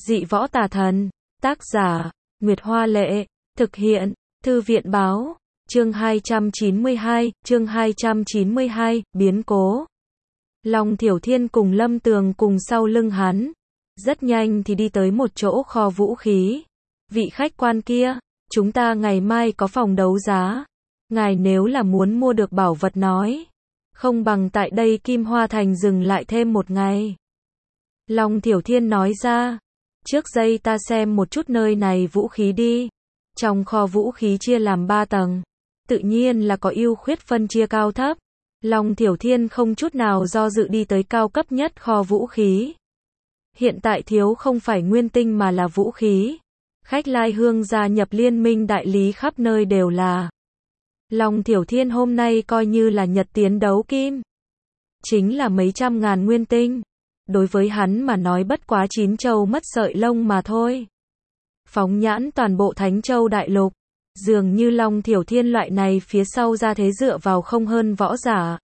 Dị võ tà thần. Tác giả, Nguyệt Hoa Lệ. Thực hiện, Thư viện Báo. Chương 292, biến cố. Long Thiểu Thiên cùng Lâm Tường cùng sau lưng hắn. Rất nhanh thì đi tới một chỗ kho vũ khí. Vị khách quan kia, chúng ta ngày mai có phòng đấu giá. Ngài nếu là muốn mua được bảo vật nói. Không bằng tại đây Kim Hoa Thành dừng lại thêm một ngày. Long Thiểu Thiên nói ra. Trước giây ta xem một chút nơi này vũ khí đi. Trong kho vũ khí chia làm 3 tầng. Tự nhiên là có ưu khuyết phân chia cao thấp. Long Thiểu Thiên không chút nào do dự đi tới cao cấp nhất kho vũ khí. Hiện tại thiếu không phải nguyên tinh mà là vũ khí. Khách lai hương gia nhập liên minh đại lý khắp nơi đều là. Long Thiểu Thiên hôm nay coi như là nhật tiến đấu kim. Chính là mấy trăm ngàn nguyên tinh. Đối với hắn mà nói bất quá 9 châu mất sợi lông mà thôi. Phóng nhãn toàn bộ Thánh Châu đại lục. Dường như Long Thiểu Thiên loại này phía sau ra thế dựa vào không hơn võ giả.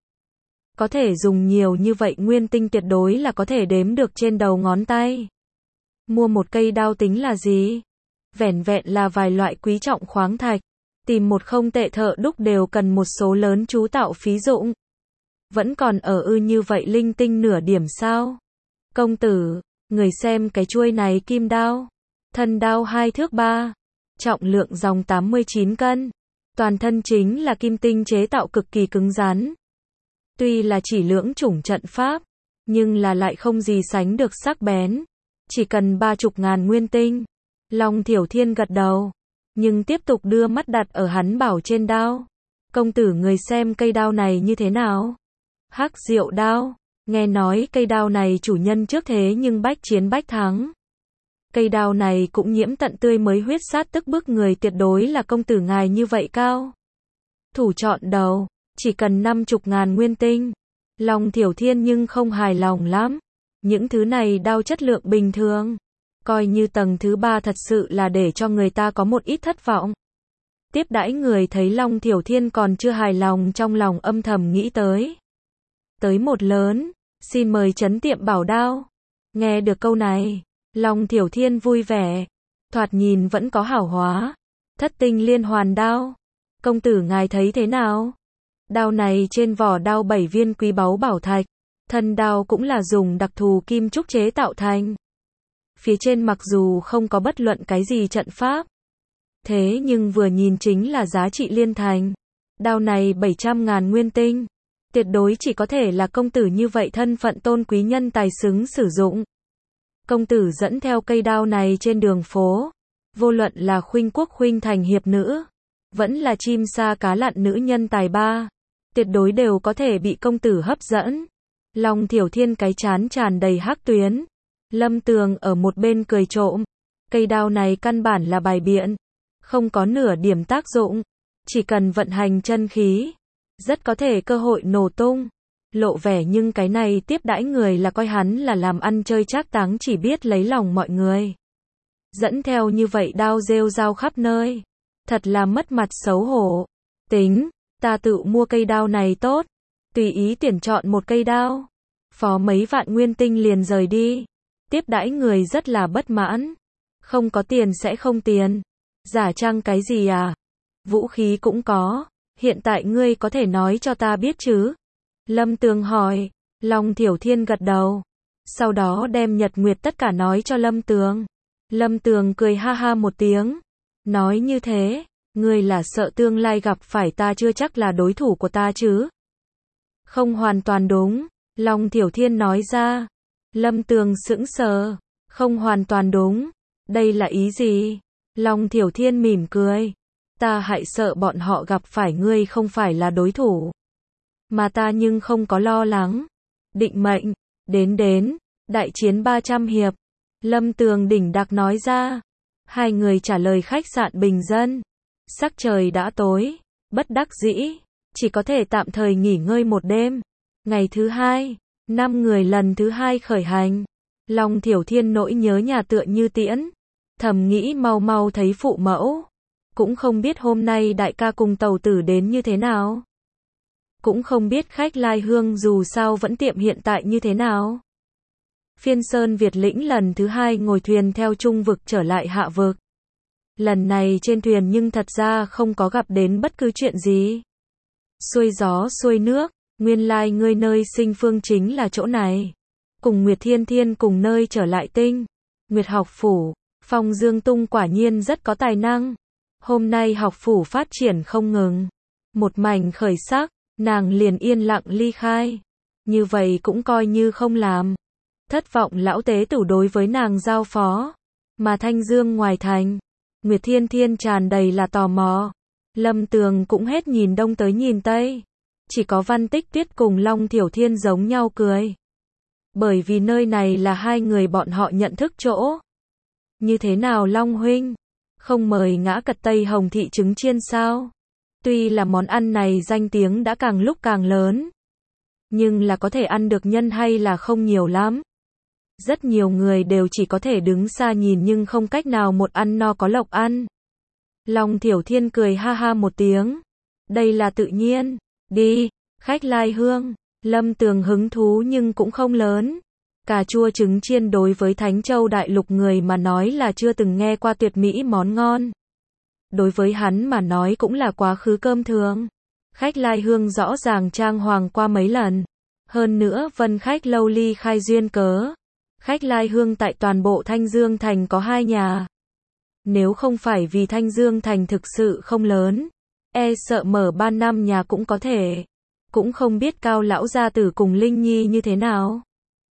Có thể dùng nhiều như vậy nguyên tinh tuyệt đối là có thể đếm được trên đầu ngón tay. Mua một cây đao tính là gì? Vẻn vẹn là vài loại quý trọng khoáng thạch. Tìm một không tệ thợ đúc đều cần một số lớn chú tạo phí dụng. Vẫn còn ở như vậy linh tinh nửa điểm sao? Công tử, người xem cái chuôi này kim đao. Thân đao 2 thước 3. Trọng lượng dòng 89 cân. Toàn thân chính là kim tinh chế tạo cực kỳ cứng rắn. Tuy là chỉ lưỡng chủng trận pháp, nhưng là lại không gì sánh được sắc bén. Chỉ cần 30.000 nguyên tinh. Long Thiểu Thiên gật đầu. Nhưng tiếp tục đưa mắt đặt ở hắn bảo trên đao. Công tử người xem cây đao này như thế nào? Hắc Diệu đao. Nghe nói cây đao này chủ nhân trước thế nhưng bách chiến bách thắng. Cây đao này cũng nhiễm tận tươi mới huyết sát tức bức người tuyệt đối là công tử ngài như vậy cao. Thủ chọn đầu, chỉ cần 50.000 nguyên tinh. Long Thiểu Thiên nhưng không hài lòng lắm. Những thứ này đao chất lượng bình thường. Coi như tầng thứ 3 thật sự là để cho người ta có một ít thất vọng. Tiếp đãi người thấy Long Thiểu Thiên còn chưa hài lòng trong lòng âm thầm nghĩ tới. Tới một lớn, xin mời trấn tiệm bảo đao. Nghe được câu này, Long Thiểu Thiên vui vẻ. Thoạt nhìn vẫn có hảo hóa. Thất tinh liên hoàn đao. Công tử ngài thấy thế nào? Đao này trên vỏ đao 7 viên quý báu bảo thạch. Thân đao cũng là dùng đặc thù kim trúc chế tạo thành. Phía trên mặc dù không có bất luận cái gì trận pháp. Thế nhưng vừa nhìn chính là giá trị liên thành. Đao này 700.000 nguyên tinh. Tuyệt đối chỉ có thể là công tử như vậy thân phận tôn quý nhân tài xứng sử dụng. Công tử dẫn theo cây đao này trên đường phố. Vô luận là khuynh quốc khuynh thành hiệp nữ. Vẫn là chim sa cá lặn nữ nhân tài ba. Tuyệt đối đều có thể bị công tử hấp dẫn. Long Thiểu Thiên cái chán tràn đầy hắc tuyến. Lâm Tường ở một bên cười trộm. Cây đao này căn bản là bài biện. Không có nửa điểm tác dụng. Chỉ cần vận hành chân khí. Rất có thể cơ hội nổ tung. Lộ vẻ nhưng cái này tiếp đãi người là coi hắn là làm ăn chơi trác táng chỉ biết lấy lòng mọi người. Dẫn theo như vậy đao rêu rao khắp nơi. Thật là mất mặt xấu hổ. Tính, ta tự mua cây đao này tốt. Tùy ý tuyển chọn một cây đao. Phó mấy vạn nguyên tinh liền rời đi. Tiếp đãi người rất là bất mãn. Không có tiền sẽ không tiền. Giả trang cái gì à? Vũ khí cũng có. Hiện tại ngươi có thể nói cho ta biết chứ? Lâm Tường hỏi. Long Thiểu Thiên gật đầu. Sau đó đem Nhật Nguyệt tất cả nói cho Lâm Tường. Lâm Tường cười ha ha một tiếng. Nói như thế, ngươi là sợ tương lai gặp phải ta chưa chắc là đối thủ của ta chứ? Không hoàn toàn đúng. Long Thiểu Thiên nói ra. Lâm Tường sững sờ. Không hoàn toàn đúng. Đây là ý gì? Long Thiểu Thiên mỉm cười. Ta hại sợ bọn họ gặp phải ngươi không phải là đối thủ. Mà ta nhưng không có lo lắng. Định mệnh. Đến. Đại chiến 300 hiệp. Lâm Tường đỉnh đặc nói ra. Hai người trả lời khách sạn bình dân. Sắc trời đã tối. Bất đắc dĩ. Chỉ có thể tạm thời nghỉ ngơi một đêm. Ngày thứ 2. 5 người lần thứ 2 khởi hành. Long Thiểu Thiên nỗi nhớ nhà tựa như tiễn. Thầm nghĩ mau mau thấy phụ mẫu. Cũng không biết hôm nay đại ca cùng tàu tử đến như thế nào. Cũng không biết khách lai hương dù sao vẫn tiệm hiện tại như thế nào. Phiên Sơn Việt lĩnh lần thứ 2 ngồi thuyền theo Trung vực trở lại Hạ vực. Lần này trên thuyền nhưng thật ra không có gặp đến bất cứ chuyện gì. Xuôi gió xuôi nước, nguyên lai ngươi nơi sinh phương chính là chỗ này. Cùng Nguyệt Thiên Thiên cùng nơi trở lại tinh. Nguyệt học phủ, Phong Dương Tung quả nhiên rất có tài năng. Hôm nay học phủ phát triển không ngừng. Một mảnh khởi sắc, nàng liền yên lặng ly khai. Như vậy cũng coi như không làm. Thất vọng lão tế tử đối với nàng giao phó. Mà Thanh Dương ngoài thành, Nguyệt Thiên Thiên tràn đầy là tò mò. Lâm Tường cũng hết nhìn đông tới nhìn tây. Chỉ có Văn Tích Tuyết cùng Long Thiểu Thiên giống nhau cười. Bởi vì nơi này là hai người bọn họ nhận thức chỗ. Như thế nào Long huynh? Không mời ngã cật Tây Hồng thị trứng chiên sao? Tuy là món ăn này danh tiếng đã càng lúc càng lớn. Nhưng là có thể ăn được nhân hay là không nhiều lắm. Rất nhiều người đều chỉ có thể đứng xa nhìn nhưng không cách nào một ăn no có lộc ăn. Long Thiểu Thiên cười ha ha một tiếng. Đây là tự nhiên. Đi, khách lai hương. Lâm Tường hứng thú nhưng cũng không lớn. Cà chua trứng chiên đối với Thánh Châu đại lục người mà nói là chưa từng nghe qua tuyệt mỹ món ngon. Đối với hắn mà nói cũng là quá khứ cơm thường. Khách lai hương rõ ràng trang hoàng qua mấy lần. Hơn nữa Vân Khách lâu ly khai duyên cớ. Khách lai hương tại toàn bộ Thanh Dương Thành có 2 nhà. Nếu không phải vì Thanh Dương Thành thực sự không lớn, e sợ mở 3 năm nhà cũng có thể. Cũng không biết Cao lão gia tử cùng Linh Nhi như thế nào.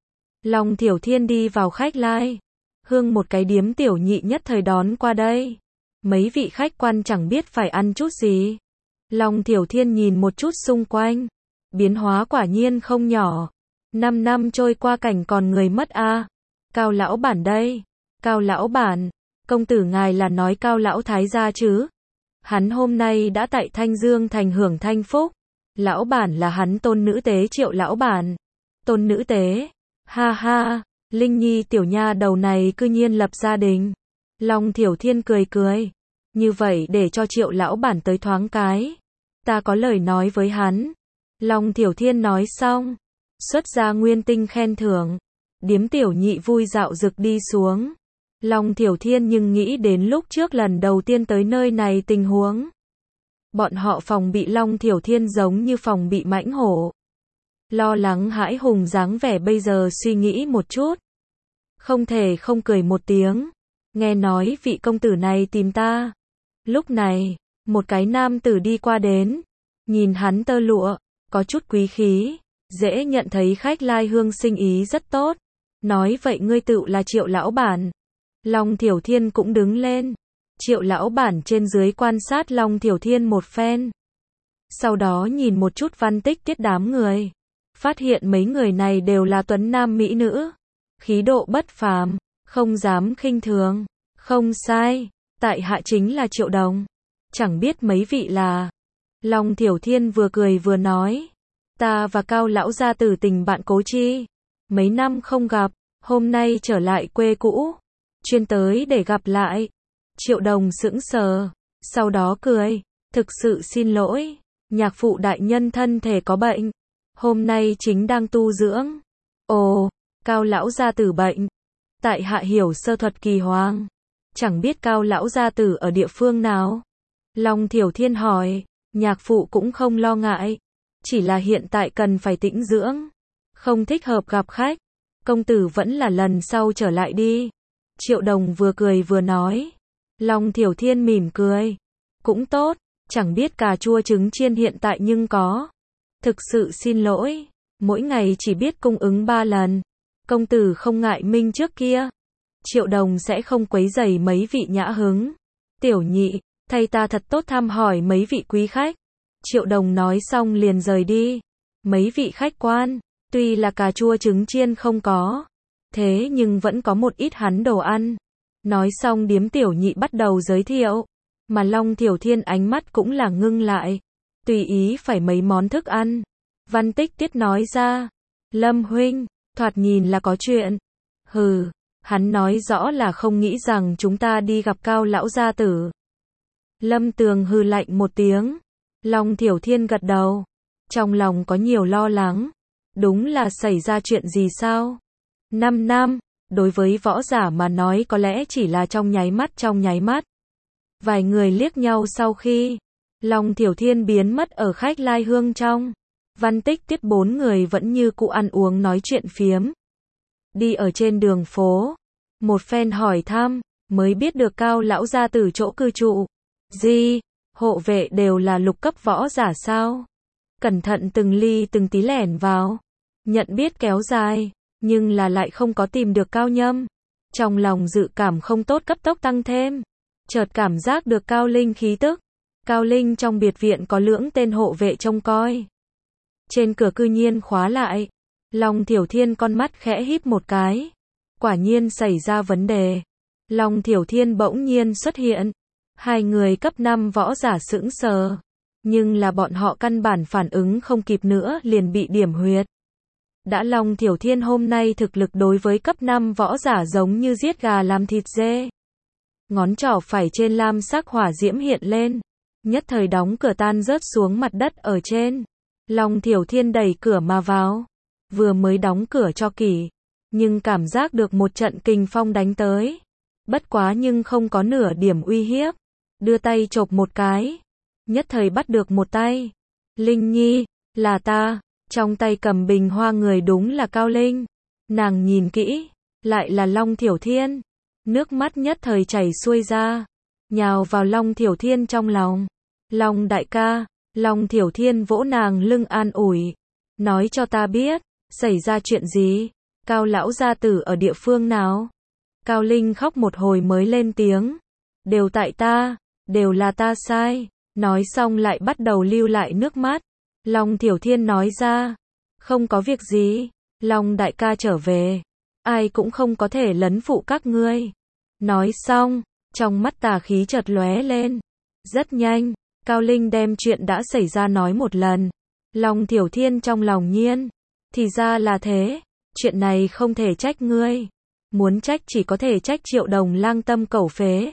Long Thiểu Thiên đi vào khách lai hương một cái điếm tiểu nhị nhất thời đón qua đây. Mấy vị khách quan chẳng biết phải ăn chút gì. Long Thiểu Thiên nhìn một chút xung quanh. Biến hóa quả nhiên không nhỏ. 5 năm trôi qua cảnh còn người mất a. Cao lão bản đây. Cao lão bản, công tử ngài là nói Cao lão thái gia chứ? Hắn hôm nay đã tại Thanh Dương Thành hưởng thanh phúc. Lão bản là hắn tôn nữ tế Triệu lão bản. Tôn nữ tế? Ha ha, Linh Nhi tiểu nha đầu này cư nhiên lập gia đình. Long Thiểu Thiên cười cười. Như vậy để cho Triệu lão bản tới thoáng cái. Ta có lời nói với hắn. Long Thiểu Thiên nói xong. Xuất ra nguyên tinh khen thưởng. Điếm tiểu nhị vui dạo rực đi xuống. Long Thiểu Thiên nhưng nghĩ đến lúc trước lần đầu tiên tới nơi này tình huống. Bọn họ phòng bị Long Thiểu Thiên giống như phòng bị mãnh hổ. Lo lắng hãi hùng dáng vẻ bây giờ suy nghĩ một chút. Không thể không cười một tiếng. Nghe nói vị công tử này tìm ta. Lúc này, một cái nam tử đi qua đến. Nhìn hắn tơ lụa, có chút quý khí. Dễ nhận thấy khách lai hương sinh ý rất tốt. Nói vậy ngươi tự là Triệu lão bản. Long Thiểu Thiên cũng đứng lên. Triệu lão bản trên dưới quan sát Long Thiểu Thiên một phen. Sau đó nhìn một chút Văn Tích Tiết đám người. Phát hiện mấy người này đều là tuấn nam mỹ nữ. Khí độ bất phàm, không dám khinh thường. Không sai, tại hạ chính là Triệu Đồng. Chẳng biết mấy vị là. Long Thiểu Thiên vừa cười vừa nói. Ta và Cao lão gia tử tình bạn cố chi. Mấy năm không gặp, hôm nay trở lại quê cũ. Chuyên tới để gặp lại. Triệu Đồng sững sờ. Sau đó cười. Thực sự xin lỗi. Nhạc phụ đại nhân thân thể có bệnh. Hôm nay chính đang tu dưỡng. Ồ, Cao lão gia tử bệnh. Tại hạ hiểu sơ thuật kỳ hoàng. Chẳng biết Cao lão gia tử ở địa phương nào. Long Thiểu Thiên hỏi. Nhạc phụ cũng không lo ngại. Chỉ là hiện tại cần phải tĩnh dưỡng. Không thích hợp gặp khách. Công tử vẫn là lần sau trở lại đi. Triệu Đồng vừa cười vừa nói. Long Thiểu Thiên mỉm cười. Cũng tốt, chẳng biết cà chua trứng chiên hiện tại nhưng có. Thực sự xin lỗi, mỗi ngày chỉ biết cung ứng 3 lần. Công tử không ngại minh trước kia. Triệu Đồng sẽ không quấy rầy mấy vị nhã hứng. Tiểu nhị, thay ta thật tốt thăm hỏi mấy vị quý khách. Triệu Đồng nói xong liền rời đi. Mấy vị khách quan, tuy là cà chua trứng chiên không có. Thế nhưng vẫn có một ít hắn đồ ăn. Nói xong điếm tiểu nhị bắt đầu giới thiệu. Mà Long Thiểu Thiên ánh mắt cũng là ngưng lại. Tùy ý phải mấy món thức ăn. Văn Tích Tiết nói ra. Lâm huynh, thoạt nhìn là có chuyện. Hừ, hắn nói rõ là không nghĩ rằng chúng ta đi gặp Cao lão gia tử. Lâm Tường hừ lạnh một tiếng. Long Thiểu Thiên gật đầu. Trong lòng có nhiều lo lắng. Đúng là xảy ra chuyện gì sao? 5 năm, đối với võ giả mà nói có lẽ chỉ là trong nháy mắt. Vài người liếc nhau sau khi Long Thiểu Thiên biến mất ở khách lai hương trong. Văn Tích tiếp 4 người vẫn như cũ ăn uống nói chuyện phiếm. Đi ở trên đường phố, một phen hỏi thăm, mới biết được Cao lão gia tử chỗ cư trụ. Gì? Hộ vệ đều là lục cấp võ giả sao? Cẩn thận từng ly từng tí lẻn vào. Nhận biết kéo dài, nhưng là lại không có tìm được Cao Nhâm. Trong lòng dự cảm không tốt cấp tốc tăng thêm. Chợt cảm giác được Cao Linh khí tức. Cao Linh trong biệt viện có lưỡng tên hộ vệ trông coi. Trên cửa cư nhiên khóa lại. Long Thiểu Thiên con mắt khẽ híp một cái. Quả nhiên xảy ra vấn đề. Long Thiểu Thiên bỗng nhiên xuất hiện. Hai người cấp 5 võ giả sững sờ. Nhưng là bọn họ căn bản phản ứng không kịp nữa liền bị điểm huyệt. Đã Long Thiểu Thiên hôm nay thực lực đối với cấp 5 võ giả giống như giết gà làm thịt dê. Ngón trỏ phải trên lam sắc hỏa diễm hiện lên. Nhất thời đóng cửa tan rớt xuống mặt đất ở trên. Long Thiểu Thiên đẩy cửa mà vào. Vừa mới đóng cửa cho kỹ. Nhưng cảm giác được một trận kình phong đánh tới. Bất quá nhưng không có nửa điểm uy hiếp. Đưa tay chộp một cái. Nhất thời bắt được một tay. Linh Nhi, là ta. Trong tay cầm bình hoa người đúng là Cao Linh. Nàng nhìn kỹ. Lại là Long Thiểu Thiên. Nước mắt nhất thời chảy xuôi ra. Nhào vào Long Thiểu Thiên trong lòng. Long đại ca. Long Thiểu Thiên vỗ nàng lưng an ủi. Nói cho ta biết. Xảy ra chuyện gì? Cao lão gia tử ở địa phương nào? Cao Linh khóc một hồi mới lên tiếng. Đều tại ta. Đều là ta sai. Nói xong lại bắt đầu lưu lại nước mắt. Long Thiểu Thiên nói ra. Không có việc gì. Long đại ca trở về. Ai cũng không có thể lấn phụ các ngươi. Nói xong, trong mắt tà khí chợt lóe lên. Rất nhanh, Cao Linh đem chuyện đã xảy ra nói một lần. Long Thiểu Thiên trong lòng nhiên. Thì ra là thế. Chuyện này không thể trách ngươi. Muốn trách chỉ có thể trách Triệu Đồng lang tâm cẩu phế.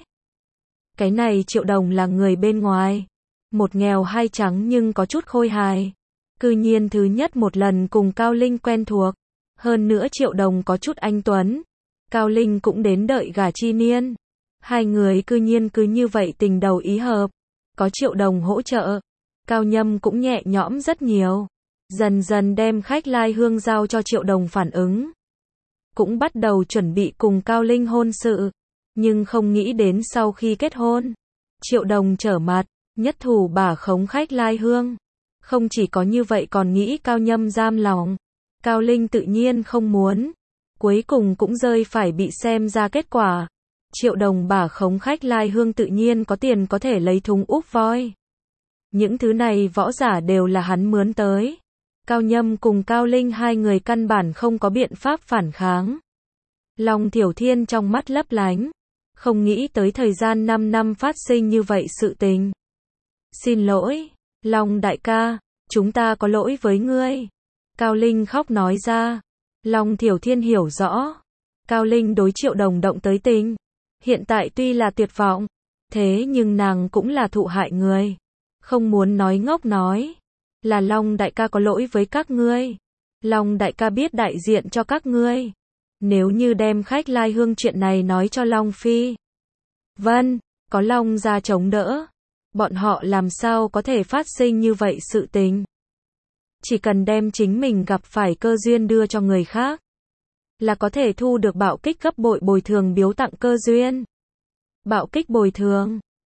Cái này Triệu Đồng là người bên ngoài. Một nghèo hai trắng nhưng có chút khôi hài. Cư nhiên thứ nhất một lần cùng Cao Linh quen thuộc. Hơn nữa Triệu Đồng có chút anh tuấn. Cao Linh cũng đến đợi gả chi niên. Hai người cư nhiên cứ như vậy tình đầu ý hợp. Có Triệu Đồng hỗ trợ. Cao Nhâm cũng nhẹ nhõm rất nhiều. Dần dần đem khách lai hương giao cho Triệu Đồng phản ứng. Cũng bắt đầu chuẩn bị cùng Cao Linh hôn sự. Nhưng không nghĩ đến sau khi kết hôn. Triệu Đồng trở mặt. Nhất thủ bả khống khách lai hương. Không chỉ có như vậy còn nghĩ Cao Nhâm giam lòng. Cao Linh tự nhiên không muốn. Cuối cùng cũng rơi phải bị xem ra kết quả. Triệu Đồng bả khống khách lai hương tự nhiên có tiền có thể lấy thùng úp voi. Những thứ này võ giả đều là hắn mướn tới. Cao Nhâm cùng Cao Linh hai người căn bản không có biện pháp phản kháng. Long Thiểu Thiên trong mắt lấp lánh. Không nghĩ tới thời gian 5 năm phát sinh như vậy sự tình. Xin lỗi, Long đại ca, chúng ta có lỗi với ngươi. Cao Linh khóc nói ra. Long Thiểu Thiên hiểu rõ. Cao Linh đối Triệu Đồng động tới tình. Hiện tại tuy là tuyệt vọng. Thế nhưng nàng cũng là thụ hại người. Không muốn nói ngốc nói. Là Long đại ca có lỗi với các ngươi. Long đại ca biết đại diện cho các ngươi. Nếu như đem khách lai hương chuyện này nói cho Long Phi. Vâng, có Long ra chống đỡ. Bọn họ làm sao có thể phát sinh như vậy sự tình. Chỉ cần đem chính mình gặp phải cơ duyên đưa cho người khác. Là có thể thu được bạo kích gấp bội bồi thường biếu tặng cơ duyên. Bạo kích bồi thường.